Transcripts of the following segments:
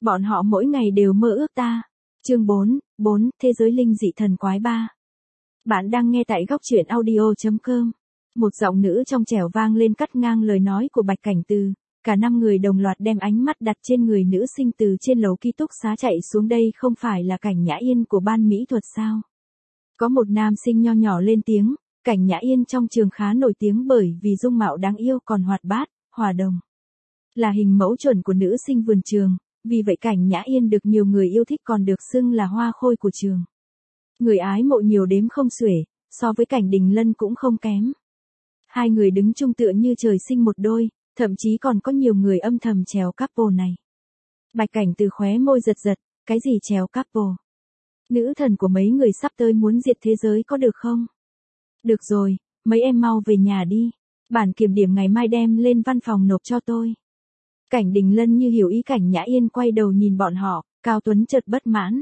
Bọn họ mỗi ngày đều mơ ước ta. Chương 4, Thế giới linh dị thần quái 3. Bạn đang nghe tại góc truyện audio.com. Một giọng nữ trong trẻo vang lên cắt ngang lời nói của Bạch Cảnh Từ. Cả 5 người đồng loạt đem ánh mắt đặt trên người nữ sinh từ trên lầu ký túc xá chạy xuống. Đây không phải là Cảnh Nhã Yên của ban mỹ thuật sao? Có một nam sinh nho nhỏ lên tiếng. Cảnh Nhã Yên trong trường khá nổi tiếng bởi vì dung mạo đáng yêu còn hoạt bát, hòa đồng. Là hình mẫu chuẩn của nữ sinh vườn trường. Vì vậy Cảnh Nhã Yên được nhiều người yêu thích, còn được xưng là hoa khôi của trường. Người ái mộ nhiều đếm không xuể, so với Cảnh Đình Lân cũng không kém. Hai người đứng chung tựa như trời sinh một đôi, thậm chí còn có nhiều người âm thầm trèo couple này. Bạch Cảnh Từ khóe môi giật giật, cái gì trèo couple? Nữ thần của mấy người sắp tới muốn diệt thế giới có được không? Được rồi, mấy em mau về nhà đi. Bản kiểm điểm ngày mai đem lên văn phòng nộp cho tôi. Cảnh Đình Lân như hiểu ý Cảnh Nhã Yên quay đầu nhìn bọn họ, Cao Tuấn chợt bất mãn.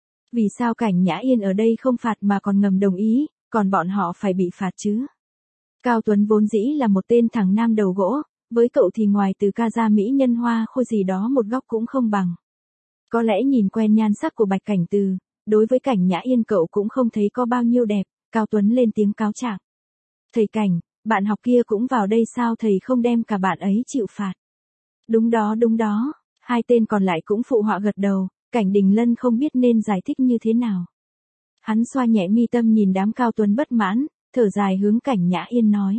Vì sao Cảnh Nhã Yên ở đây không phạt mà còn ngầm đồng ý, còn bọn họ phải bị phạt chứ? Cao Tuấn vốn dĩ là một tên thằng nam đầu gỗ, với cậu thì ngoài từ ca gia mỹ nhân hoa khôi gì đó một góc cũng không bằng. Có lẽ nhìn quen nhan sắc của Bạch Cảnh Từ, đối với Cảnh Nhã Yên cậu cũng không thấy có bao nhiêu đẹp. Cao Tuấn lên tiếng cáo trạng. Thầy Cảnh, bạn học kia cũng vào đây sao thầy không đem cả bạn ấy chịu phạt? Đúng đó, hai tên còn lại cũng phụ họa gật đầu. Cảnh Đình Lân không biết nên giải thích như thế nào. Hắn xoa nhẹ mi tâm nhìn đám Cao Tuấn bất mãn, thở dài hướng Cảnh Nhã Yên nói.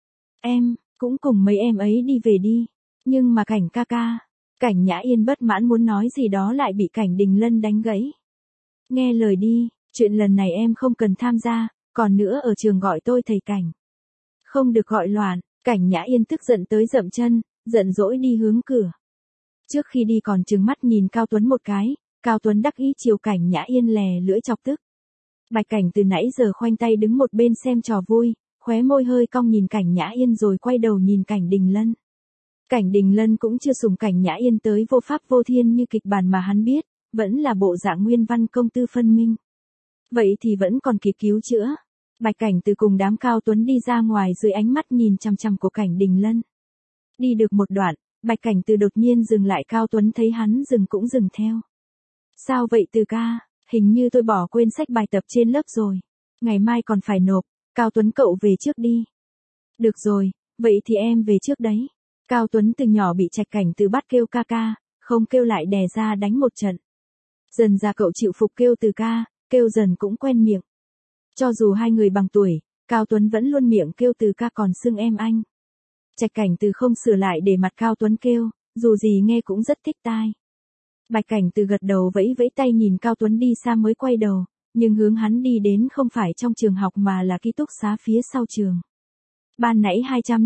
Em, cũng cùng mấy em ấy đi về đi. Nhưng mà Cảnh ca ca. Cảnh Nhã Yên bất mãn muốn nói gì đó lại bị Cảnh Đình Lân đánh gãy. Nghe lời đi, chuyện lần này em không cần tham gia, còn nữa ở trường gọi tôi thầy Cảnh. Không được gọi loạn. Cảnh Nhã Yên tức giận tới dậm chân, giận dỗi đi hướng cửa. Trước khi đi còn trừng mắt nhìn Cao Tuấn một cái, Cao Tuấn đắc ý chiều Cảnh Nhã Yên lè lưỡi chọc tức. Bạch Cảnh từ nãy giờ khoanh tay đứng một bên xem trò vui, khóe môi hơi cong nhìn Cảnh Nhã Yên rồi quay đầu nhìn Cảnh Đình Lân. Cảnh Đình Lân cũng chưa sủng Cảnh Nhã Yên tới vô pháp vô thiên như kịch bản mà hắn biết, vẫn là bộ dạng nguyên văn công tư phân minh. Vậy thì vẫn còn kịp cứu chữa. Bạch Cảnh từ cùng đám Cao Tuấn đi ra ngoài dưới ánh mắt nhìn chằm chằm của Cảnh Đình Lân. Đi được một đoạn, Bạch Cảnh từ đột nhiên dừng lại. Cao Tuấn thấy hắn dừng cũng dừng theo. Sao vậy Từ ca, hình như tôi bỏ quên sách bài tập trên lớp rồi. Ngày mai còn phải nộp. Cao Tuấn cậu về trước đi. Được rồi, vậy thì em về trước đấy. Cao Tuấn từ nhỏ bị Trạch Cảnh từ bắt kêu ca ca, không kêu lại đè ra đánh một trận. Dần ra cậu chịu phục kêu Từ ca, kêu dần cũng quen miệng. Cho dù hai người bằng tuổi, Cao Tuấn vẫn luôn miệng kêu Từ ca còn xưng em anh. Trạch Cảnh từ không sửa lại để mặt Cao Tuấn kêu, dù gì nghe cũng rất thích tai. Bạch Cảnh từ gật đầu vẫy vẫy tay nhìn Cao Tuấn đi xa mới quay đầu, nhưng hướng hắn đi đến không phải trong trường học mà là ký túc xá phía sau trường. Ban nãy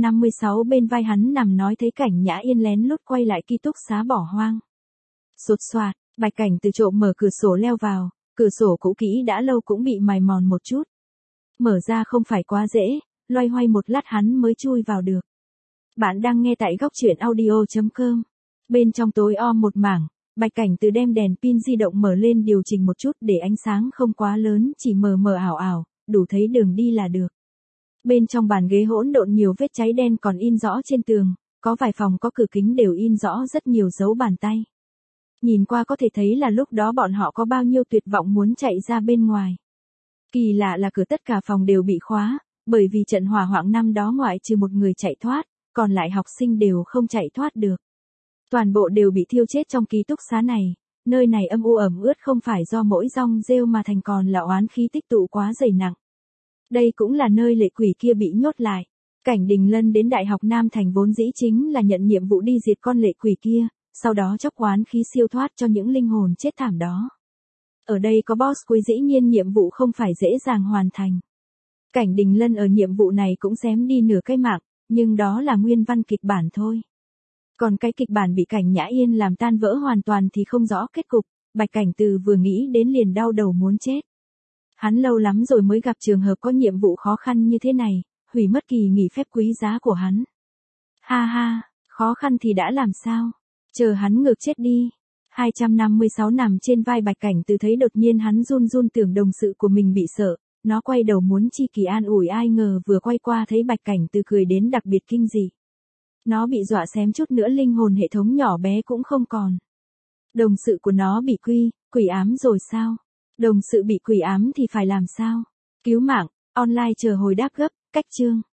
256 bên vai hắn nằm nói thấy Cảnh Nhã Yên lén lút quay lại ký túc xá bỏ hoang. Sột soạt, Bạch Cảnh từ trộm mở cửa sổ leo vào, cửa sổ cũ kỹ đã lâu cũng bị mài mòn một chút. Mở ra không phải quá dễ, loay hoay một lát hắn mới chui vào được. Bạn đang nghe tại góc truyện audio.com. Bên trong tối om một mảng, Bạch Cảnh từ đem đèn pin di động mở lên điều chỉnh một chút để ánh sáng không quá lớn, chỉ mờ mờ ảo ảo, đủ thấy đường đi là được. Bên trong bàn ghế hỗn độn nhiều vết cháy đen còn in rõ trên tường, có vài phòng có cửa kính đều in rõ rất nhiều dấu bàn tay. Nhìn qua có thể thấy là lúc đó bọn họ có bao nhiêu tuyệt vọng muốn chạy ra bên ngoài. Kỳ lạ là cửa tất cả phòng đều bị khóa, bởi vì trận hỏa hoạn năm đó ngoại trừ một người chạy thoát, còn lại học sinh đều không chạy thoát được. Toàn bộ đều bị thiêu chết trong ký túc xá này, nơi này âm u ẩm ướt không phải do mỗi rong rêu mà thành còn là oán khí tích tụ quá dày nặng. Đây cũng là nơi lệ quỷ kia bị nhốt lại. Cảnh Đình Lân đến Đại học Nam Thành vốn dĩ chính là nhận nhiệm vụ đi diệt con lệ quỷ kia, sau đó chóc oán khí siêu thoát cho những linh hồn chết thảm đó. Ở đây có boss quý dĩ nhiên nhiệm vụ không phải dễ dàng hoàn thành. Cảnh Đình Lân ở nhiệm vụ này cũng xém đi nửa cái mạng, nhưng đó là nguyên văn kịch bản thôi. Còn cái kịch bản bị Cảnh Nhã Yên làm tan vỡ hoàn toàn thì không rõ kết cục, Bạch Cảnh từ vừa nghĩ đến liền đau đầu muốn chết. Hắn lâu lắm rồi mới gặp trường hợp có nhiệm vụ khó khăn như thế này, hủy mất kỳ nghỉ phép quý giá của hắn. Ha ha, khó khăn thì đã làm sao? Chờ hắn ngược chết đi. 256 nằm trên vai Bạch Cảnh từ thấy đột nhiên hắn run run tưởng đồng sự của mình bị sợ, nó quay đầu muốn chi kỳ an ủi ai ngờ vừa quay qua thấy Bạch Cảnh từ cười đến đặc biệt kinh dị. Nó bị dọa xém chút nữa linh hồn hệ thống nhỏ bé cũng không còn. Đồng sự của nó bị quỷ ám rồi sao? Đồng sự bị quỷ ám thì phải làm sao? Cứu mạng, online chờ hồi đáp gấp, cách chương.